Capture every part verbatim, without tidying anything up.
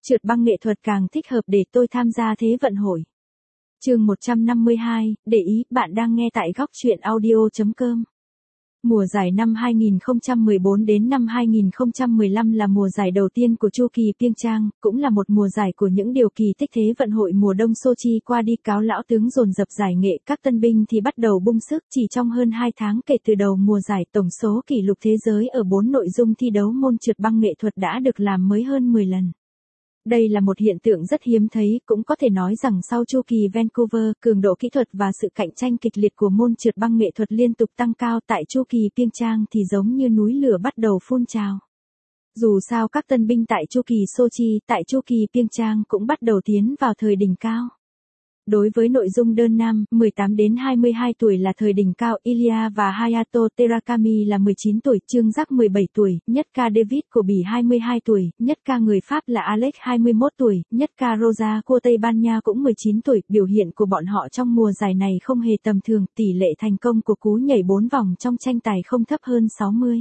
Trượt băng nghệ thuật càng thích hợp để tôi tham gia Thế vận hội. Chương một trăm năm mươi hai, để ý, bạn đang nghe tại góc truyện audio chấm com. Mùa giải năm hai nghìn không trăm mười bốn đến năm hai nghìn không trăm mười lăm là mùa giải đầu tiên của chu kỳ Pyeongchang, cũng là một mùa giải của những điều kỳ tích Thế vận hội mùa đông Sochi qua đi. Cáo lão tướng dồn dập giải nghệ, các tân binh thì bắt đầu bung sức. Chỉ trong hơn hai tháng kể từ đầu mùa giải, tổng số kỷ lục thế giới ở bốn nội dung thi đấu môn trượt băng nghệ thuật đã được làm mới hơn mười lần. Đây là một hiện tượng rất hiếm thấy, cũng có thể nói rằng sau chu kỳ Vancouver, cường độ kỹ thuật và sự cạnh tranh kịch liệt của môn trượt băng nghệ thuật liên tục tăng cao. Tại chu kỳ Pyeongchang thì giống như núi lửa bắt đầu phun trào. Dù sao các tân binh tại chu kỳ Sochi, tại chu kỳ Pyeongchang cũng bắt đầu tiến vào thời đỉnh cao. Đối với nội dung đơn nam, mười tám đến hai mươi hai tuổi là thời đỉnh cao, Ilya và Hayato Terakami là mười chín tuổi, Trương Giác mười bảy tuổi, nhất ca David của Bỉ hai mươi hai tuổi, nhất ca người Pháp là Alex hai mươi mốt tuổi, nhất ca Rosa của Tây Ban Nha cũng mười chín tuổi. Biểu hiện của bọn họ trong mùa giải này không hề tầm thường, tỷ lệ thành công của cú nhảy bốn vòng trong tranh tài không thấp hơn sáu mươi.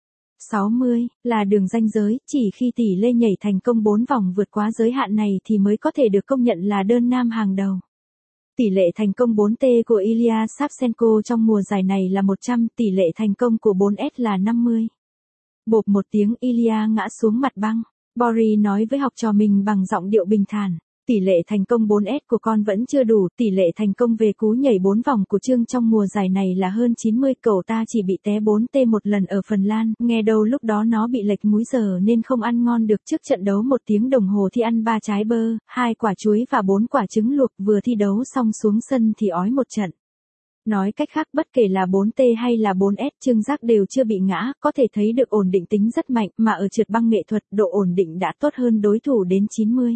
sáu mươi là đường ranh giới, chỉ khi tỷ lệ nhảy thành công bốn vòng vượt quá giới hạn này thì mới có thể được công nhận là đơn nam hàng đầu. Tỷ lệ thành công bốn T của Ilya Savchenko trong mùa giải này là một trăm, tỷ lệ thành công của bốn S là năm mươi. Bộp một tiếng, Ilya ngã xuống mặt băng. Boris nói với học trò mình bằng giọng điệu bình thản. Tỷ lệ thành công bốn S của con vẫn chưa đủ, tỷ lệ thành công về cú nhảy bốn vòng của Trương trong mùa giải này là hơn chín mươi, cậu ta chỉ bị té bốn T một lần ở Phần Lan, nghe đâu lúc đó nó bị lệch múi giờ nên không ăn ngon được. Trước trận đấu một tiếng đồng hồ thì ăn ba trái bơ, hai quả chuối và bốn quả trứng luộc, vừa thi đấu xong xuống sân thì ói một trận. Nói cách khác, bất kể là bốn T hay là bốn S, Trương Giác đều chưa bị ngã, có thể thấy được ổn định tính rất mạnh, mà ở trượt băng nghệ thuật, độ ổn định đã tốt hơn đối thủ đến chín mươi.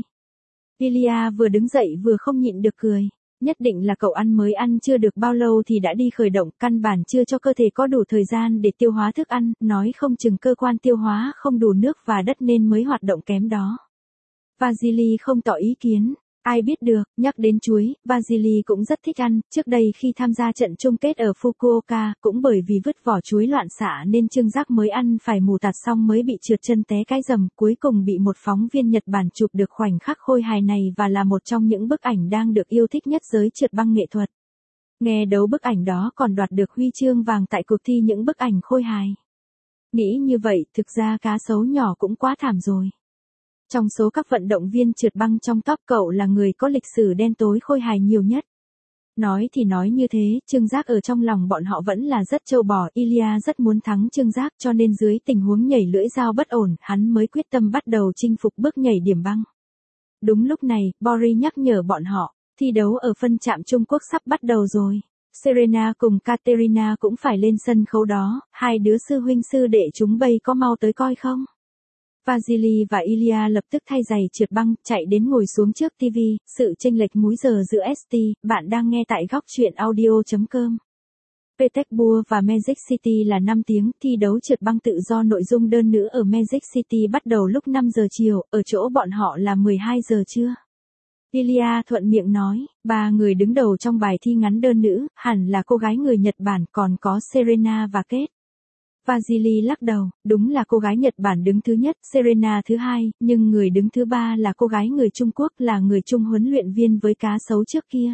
Ilya vừa đứng dậy vừa không nhịn được cười. Nhất định là cậu ăn mới ăn chưa được bao lâu thì đã đi khởi động, căn bản chưa cho cơ thể có đủ thời gian để tiêu hóa thức ăn, nói không chừng cơ quan tiêu hóa không đủ nước và đất nên mới hoạt động kém đó. Vasily không tỏ ý kiến. Ai biết được, nhắc đến chuối, Vasily cũng rất thích ăn. Trước đây khi tham gia trận chung kết ở Fukuoka, cũng bởi vì vứt vỏ chuối loạn xạ nên Trương Giác mới ăn phải mù tạt xong mới bị trượt chân té cái rầm, cuối cùng bị một phóng viên Nhật Bản chụp được khoảnh khắc khôi hài này và là một trong những bức ảnh đang được yêu thích nhất giới trượt băng nghệ thuật. Nghe đấu bức ảnh đó còn đoạt được huy chương vàng tại cuộc thi những bức ảnh khôi hài. Nghĩ như vậy, thực ra cá sấu nhỏ cũng quá thảm rồi. Trong số các vận động viên trượt băng trong top, cậu là người có lịch sử đen tối khôi hài nhiều nhất. Nói thì nói như thế, Trương Giác ở trong lòng bọn họ vẫn là rất trâu bò. Ilya rất muốn thắng Trương Giác, cho nên dưới tình huống nhảy lưỡi dao bất ổn, hắn mới quyết tâm bắt đầu chinh phục bước nhảy điểm băng. Đúng lúc này, Boris nhắc nhở bọn họ, thi đấu ở phân trạm Trung Quốc sắp bắt đầu rồi. Serena cùng Katerina cũng phải lên sân khấu đó, hai đứa sư huynh sư đệ chúng bay có mau tới coi không? Vasily và Ilya lập tức thay giày trượt băng, chạy đến ngồi xuống trước ti vi, sự chênh lệch múi giờ giữa ét tê, bạn đang nghe tại góc truyện audio chấm com. Petersburg và Magic City là năm tiếng, thi đấu trượt băng tự do nội dung đơn nữ ở Magic City bắt đầu lúc năm giờ chiều, ở chỗ bọn họ là mười hai giờ trưa. Ilya thuận miệng nói, ba người đứng đầu trong bài thi ngắn đơn nữ, hẳn là cô gái người Nhật Bản, còn có Serena và Kate. Vasily lắc đầu, đúng là cô gái Nhật Bản đứng thứ nhất, Serena thứ hai, nhưng người đứng thứ ba là cô gái người Trung Quốc, là người chung huấn luyện viên với cá sấu trước kia.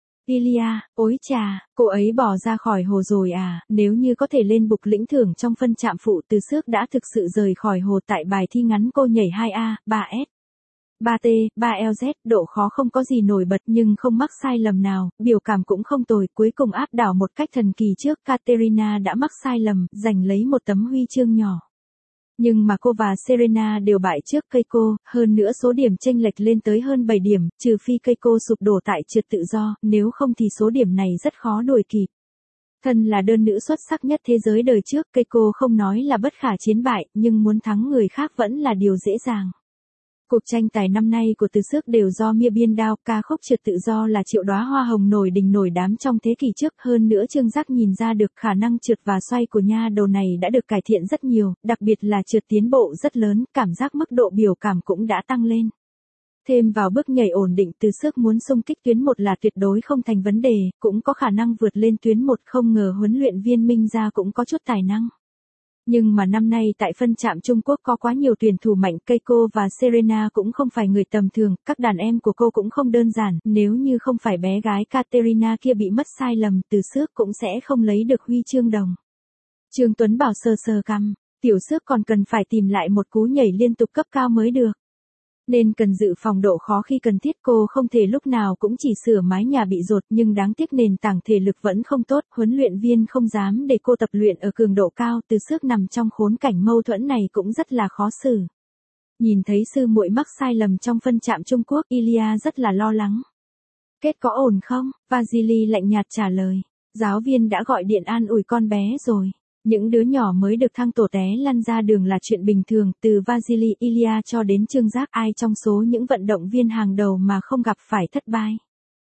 Ilya, ối chà, cô ấy bỏ ra khỏi hồ rồi à, nếu như có thể lên bục lĩnh thưởng trong phân trạm phụ từ trước đã thực sự rời khỏi hồ. Tại bài thi ngắn cô nhảy hai A, ba S. ba T, ba L Z, độ khó không có gì nổi bật nhưng không mắc sai lầm nào, biểu cảm cũng không tồi, cuối cùng áp đảo một cách thần kỳ trước Katerina đã mắc sai lầm, giành lấy một tấm huy chương nhỏ. Nhưng mà cô và Serena đều bại trước Keiko, hơn nữa số điểm chênh lệch lên tới hơn bảy điểm, trừ phi Keiko sụp đổ tại trượt tự do, nếu không thì số điểm này rất khó đuổi kịp. Thân là đơn nữ xuất sắc nhất thế giới đời trước, Keiko không nói là bất khả chiến bại, nhưng muốn thắng người khác vẫn là điều dễ dàng. Cuộc tranh tài năm nay của Từ Xước đều do Mia biên đao, ca khúc trượt tự do là Triệu Đóa Hoa Hồng nổi đình nổi đám trong thế kỷ trước, hơn nữa Trương Giác nhìn ra được khả năng trượt và xoay của nha đầu này đã được cải thiện rất nhiều, đặc biệt là trượt tiến bộ rất lớn, cảm giác mức độ biểu cảm cũng đã tăng lên. Thêm vào bước nhảy ổn định, Từ Xước muốn xung kích tuyến một là tuyệt đối không thành vấn đề, cũng có khả năng vượt lên tuyến một, không ngờ huấn luyện viên Minh Gia cũng có chút tài năng. Nhưng mà năm nay tại phân trạm Trung Quốc có quá nhiều tuyển thủ mạnh, Keiko và Serena cũng không phải người tầm thường, các đàn em của cô cũng không đơn giản, nếu như không phải bé gái Katerina kia bị mất sai lầm, từ xước cũng sẽ không lấy được huy chương đồng. Trương Tuấn Bảo sờ sờ cằm, tiểu xước còn cần phải tìm lại một cú nhảy liên tục cấp cao mới được. Nên cần dự phòng độ khó khi cần thiết, cô không thể lúc nào cũng chỉ sửa mái nhà bị dột, nhưng đáng tiếc nền tảng thể lực vẫn không tốt, huấn luyện viên không dám để cô tập luyện ở cường độ cao, từ xước nằm trong khốn cảnh mâu thuẫn này cũng rất là khó xử. Nhìn thấy sư muội mắc sai lầm trong phân trạm Trung Quốc, Ilya rất là lo lắng. Kết có ổn không? Vasily lạnh nhạt trả lời. Giáo viên đã gọi điện an ủi con bé rồi. Những đứa nhỏ mới được thăng tổ té lăn ra đường là chuyện bình thường, từ Vasily, Ilya cho đến Trương Giác, ai trong số những vận động viên hàng đầu mà không gặp phải thất bại.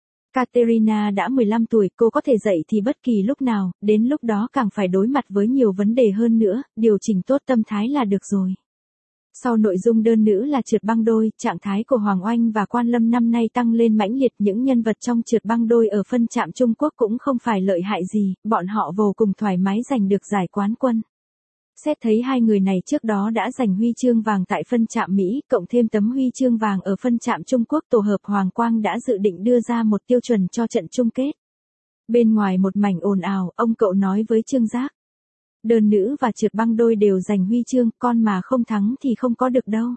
Katerina đã mười lăm tuổi, cô có thể dậy thì bất kỳ lúc nào, đến lúc đó càng phải đối mặt với nhiều vấn đề hơn nữa, điều chỉnh tốt tâm thái là được rồi. Sau nội dung đơn nữ là trượt băng đôi, trạng thái của Hoàng Oanh và Quan Lâm năm nay tăng lên mãnh liệt, những nhân vật trong trượt băng đôi ở phân trạm Trung Quốc cũng không phải lợi hại gì, bọn họ vô cùng thoải mái giành được giải quán quân. Xét thấy hai người này trước đó đã giành huy chương vàng tại phân trạm Mỹ, cộng thêm tấm huy chương vàng ở phân trạm Trung Quốc, tổ hợp Hoàng Quang đã dự định đưa ra một tiêu chuẩn cho trận chung kết. Bên ngoài một mảnh ồn ào, ông cậu nói với Trương Giác. Đơn nữ và trượt băng đôi đều giành huy chương, con mà không thắng thì không có được đâu.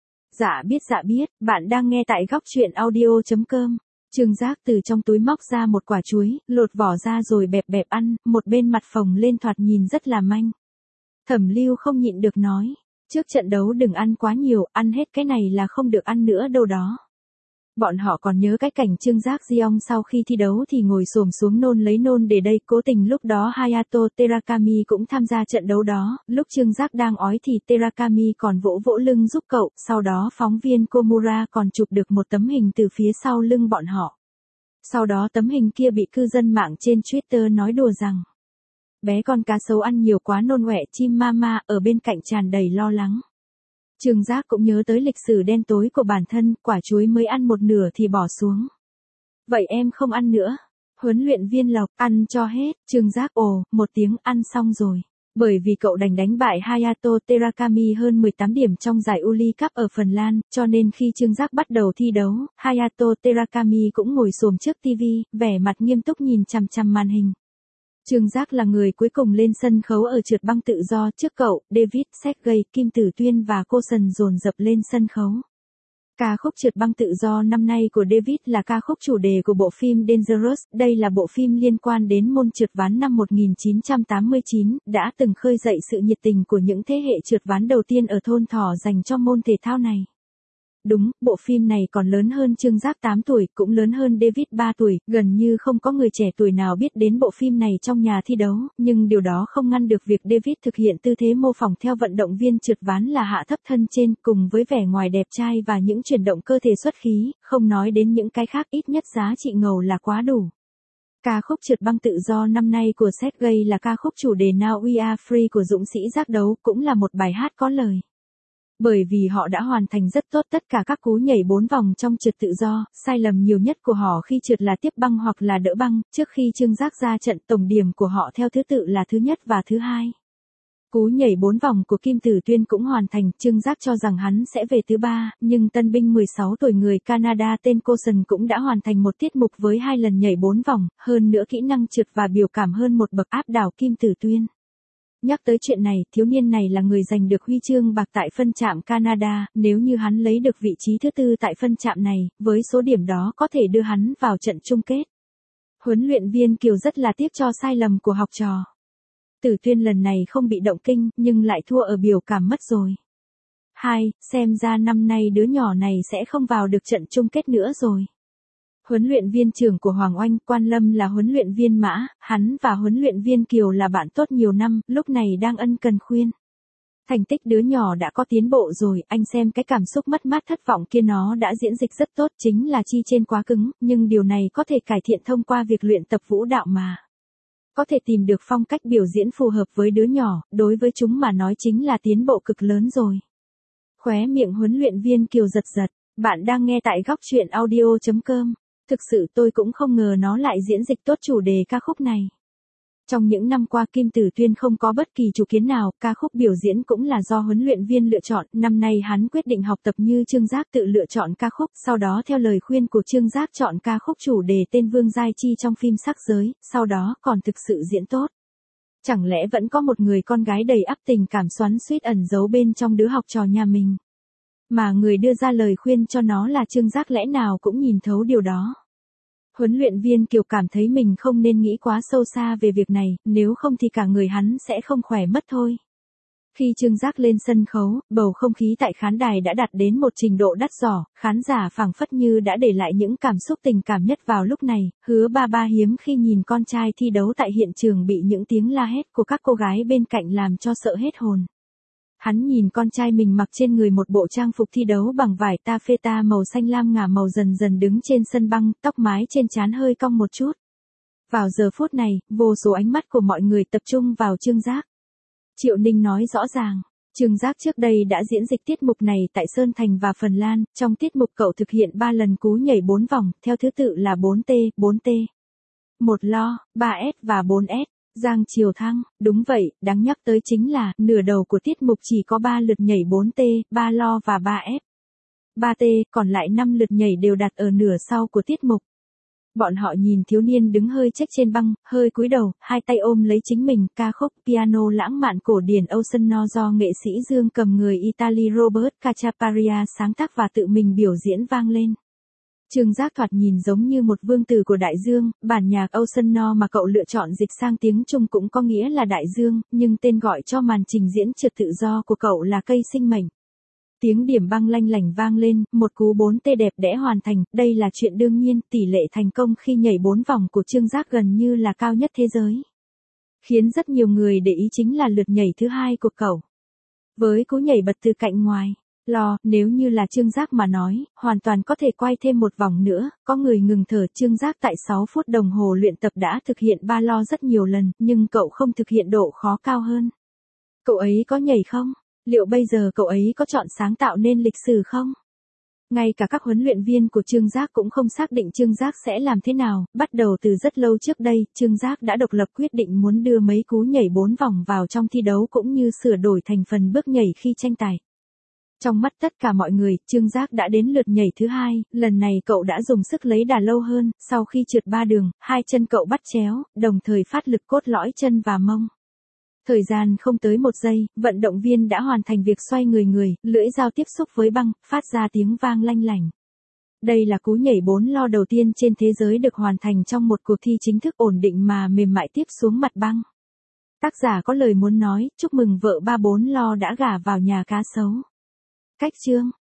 Dạ biết dạ biết, bạn đang nghe tại góc truyện audio chấm com. Trương Giác từ trong túi móc ra một quả chuối, lột vỏ ra rồi bẹp bẹp ăn, một bên mặt phồng lên thoạt nhìn rất là manh. Thẩm Lưu không nhịn được nói, trước trận đấu đừng ăn quá nhiều, ăn hết cái này là không được ăn nữa đâu đó. Bọn họ còn nhớ cái cảnh Trương Giác Giong sau khi thi đấu thì ngồi xổm xuống nôn lấy nôn để đây, cố tình lúc đó Hayato Terakami cũng tham gia trận đấu đó, lúc Trương Giác đang ói thì Terakami còn vỗ vỗ lưng giúp cậu, sau đó phóng viên Komura còn chụp được một tấm hình từ phía sau lưng bọn họ. Sau đó tấm hình kia bị cư dân mạng trên Twitter nói đùa rằng, bé con cá sấu ăn nhiều quá nôn ọe chim mama, ở bên cạnh tràn đầy lo lắng. Trương Giác cũng nhớ tới lịch sử đen tối của bản thân, quả chuối mới ăn một nửa thì bỏ xuống. Vậy em không ăn nữa. Huấn luyện viên Lộc, ăn cho hết. Trương Giác ồ, một tiếng ăn xong rồi. Bởi vì cậu đành đánh bại Hayato Terakami hơn mười tám điểm trong giải Uli Cup ở Phần Lan, cho nên khi Trương Giác bắt đầu thi đấu, Hayato Terakami cũng ngồi xổm trước ti vi, vẻ mặt nghiêm túc nhìn chằm chằm màn hình. Trương Giác là người cuối cùng lên sân khấu ở trượt băng tự do, trước cậu, David, Sergei, Kim Tử Tuyên và Cô Sần dồn dập lên sân khấu. Ca khúc trượt băng tự do năm nay của David là ca khúc chủ đề của bộ phim Dangerous, đây là bộ phim liên quan đến môn trượt ván năm một nghìn chín trăm tám mươi chín, đã từng khơi dậy sự nhiệt tình của những thế hệ trượt ván đầu tiên ở thôn Thỏ dành cho môn thể thao này. Đúng, bộ phim này còn lớn hơn Trương Giác tám tuổi, cũng lớn hơn David ba tuổi, gần như không có người trẻ tuổi nào biết đến bộ phim này trong nhà thi đấu, nhưng điều đó không ngăn được việc David thực hiện tư thế mô phỏng theo vận động viên trượt ván là hạ thấp thân trên, cùng với vẻ ngoài đẹp trai và những chuyển động cơ thể xuất khí, không nói đến những cái khác, ít nhất giá trị ngầu là quá đủ. Ca khúc trượt băng tự do năm nay của Sergei là ca khúc chủ đề Now We Are Free của dũng sĩ giác đấu, cũng là một bài hát có lời. Bởi vì họ đã hoàn thành rất tốt tất cả các cú nhảy bốn vòng trong trượt tự do, sai lầm nhiều nhất của họ khi trượt là tiếp băng hoặc là đỡ băng, trước khi Trương Giác ra trận tổng điểm của họ theo thứ tự là thứ nhất và thứ hai. Cú nhảy bốn vòng của Kim Tử Tuyên cũng hoàn thành, Trương Giác cho rằng hắn sẽ về thứ ba, nhưng tân binh mười sáu tuổi người Canada tên Cô Sần cũng đã hoàn thành một tiết mục với hai lần nhảy bốn vòng, hơn nữa kỹ năng trượt và biểu cảm hơn một bậc áp đảo Kim Tử Tuyên. Nhắc tới chuyện này, thiếu niên này là người giành được huy chương bạc tại phân trạm Canada, nếu như hắn lấy được vị trí thứ tư tại phân trạm này, với số điểm đó có thể đưa hắn vào trận chung kết. Huấn luyện viên Kiều rất là tiếc cho sai lầm của học trò. Tử Tuyên lần này không bị động kinh, nhưng lại thua ở biểu cảm mất rồi. Hai, xem ra năm nay đứa nhỏ này sẽ không vào được trận chung kết nữa rồi. Huấn luyện viên trưởng của Hoàng Oanh, Quan Lâm là huấn luyện viên Mã, hắn và huấn luyện viên Kiều là bạn tốt nhiều năm, lúc này đang ân cần khuyên. Thành tích đứa nhỏ đã có tiến bộ rồi, anh xem cái cảm xúc mất mát thất vọng kia nó đã diễn dịch rất tốt, chính là chi trên quá cứng, nhưng điều này có thể cải thiện thông qua việc luyện tập vũ đạo mà. Có thể tìm được phong cách biểu diễn phù hợp với đứa nhỏ, đối với chúng mà nói chính là tiến bộ cực lớn rồi. Khóe miệng huấn luyện viên Kiều giật giật, bạn đang nghe tại góc truyện audio chấm com. Thực sự tôi cũng không ngờ nó lại diễn dịch tốt chủ đề ca khúc này. Trong những năm qua Kim Tử Tuyên không có bất kỳ chủ kiến nào, ca khúc biểu diễn cũng là do huấn luyện viên lựa chọn, năm nay hắn quyết định học tập như Trương Giác tự lựa chọn ca khúc, sau đó theo lời khuyên của Trương Giác chọn ca khúc chủ đề tên Vương Giai Chi trong phim Sắc Giới, sau đó còn thực sự diễn tốt. Chẳng lẽ vẫn có một người con gái đầy ắp tình cảm xoắn xuýt ẩn giấu bên trong đứa học trò nhà mình? Mà người đưa ra lời khuyên cho nó là Trương Giác lẽ nào cũng nhìn thấu điều đó. Huấn luyện viên Kiều cảm thấy mình không nên nghĩ quá sâu xa về việc này, nếu không thì cả người hắn sẽ không khỏe mất thôi. Khi Trương Giác lên sân khấu, bầu không khí tại khán đài đã đạt đến một trình độ đắt đỏ, khán giả phảng phất như đã để lại những cảm xúc tình cảm nhất vào lúc này, Hứa Ba Ba hiếm khi nhìn con trai thi đấu tại hiện trường bị những tiếng la hét của các cô gái bên cạnh làm cho sợ hết hồn. Hắn nhìn con trai mình mặc trên người một bộ trang phục thi đấu bằng vải taffeta màu xanh lam ngả màu dần dần đứng trên sân băng, tóc mái trên trán hơi cong một chút. Vào giờ phút này, vô số ánh mắt của mọi người tập trung vào Trương Giác. Triệu Ninh nói rõ ràng, Trương Giác trước đây đã diễn dịch tiết mục này tại Sơn Thành và Phần Lan, trong tiết mục cậu thực hiện ba lần cú nhảy bốn vòng, theo thứ tự là bốn T, bốn T, một lo, ba S và bốn S. Giang Triều Thăng, đúng vậy, đáng nhắc tới chính là, nửa đầu của tiết mục chỉ có ba lượt nhảy bốn T, ba lo và ba F. ba T, còn lại năm lượt nhảy đều đặt ở nửa sau của tiết mục. Bọn họ nhìn thiếu niên đứng hơi chếch trên băng, hơi cúi đầu, hai tay ôm lấy chính mình, ca khúc piano lãng mạn cổ điển Ocean No do nghệ sĩ Dương cầm người Italy Robert Cacciaparia sáng tác và tự mình biểu diễn vang lên. Trương Giác thoạt nhìn giống như một vương tử của đại dương, bản nhạc Ocean No mà cậu lựa chọn dịch sang tiếng Trung cũng có nghĩa là đại dương, nhưng tên gọi cho màn trình diễn trượt tự do của cậu là cây sinh mệnh. Tiếng điểm băng lanh lảnh vang lên, một cú bốn T đẹp đẽ hoàn thành, đây là chuyện đương nhiên, tỷ lệ thành công khi nhảy bốn vòng của Trương Giác gần như là cao nhất thế giới. Khiến rất nhiều người để ý chính là lượt nhảy thứ hai của cậu. Với cú nhảy bật từ cạnh ngoài. Lo, nếu như là Trương Giác mà nói, hoàn toàn có thể quay thêm một vòng nữa, có người ngừng thở. Trương Giác tại sáu phút đồng hồ luyện tập đã thực hiện ba lo rất nhiều lần, nhưng cậu không thực hiện độ khó cao hơn. Cậu ấy có nhảy không? Liệu bây giờ cậu ấy có chọn sáng tạo nên lịch sử không? Ngay cả các huấn luyện viên của Trương Giác cũng không xác định Trương Giác sẽ làm thế nào, bắt đầu từ rất lâu trước đây, Trương Giác đã độc lập quyết định muốn đưa mấy cú nhảy bốn vòng vào trong thi đấu cũng như sửa đổi thành phần bước nhảy khi tranh tài. Trong mắt tất cả mọi người, Trương Giác đã đến lượt nhảy thứ hai, lần này cậu đã dùng sức lấy đà lâu hơn, sau khi trượt ba đường, hai chân cậu bắt chéo, đồng thời phát lực cốt lõi chân và mông. Thời gian không tới một giây, vận động viên đã hoàn thành việc xoay người người, lưỡi dao tiếp xúc với băng, phát ra tiếng vang lanh lảnh. Đây là cú nhảy bốn lo đầu tiên trên thế giới được hoàn thành trong một cuộc thi chính thức ổn định mà mềm mại tiếp xuống mặt băng. Tác giả có lời muốn nói, chúc mừng vợ ba bốn lo đã gả vào nhà cá sấu. Cách chương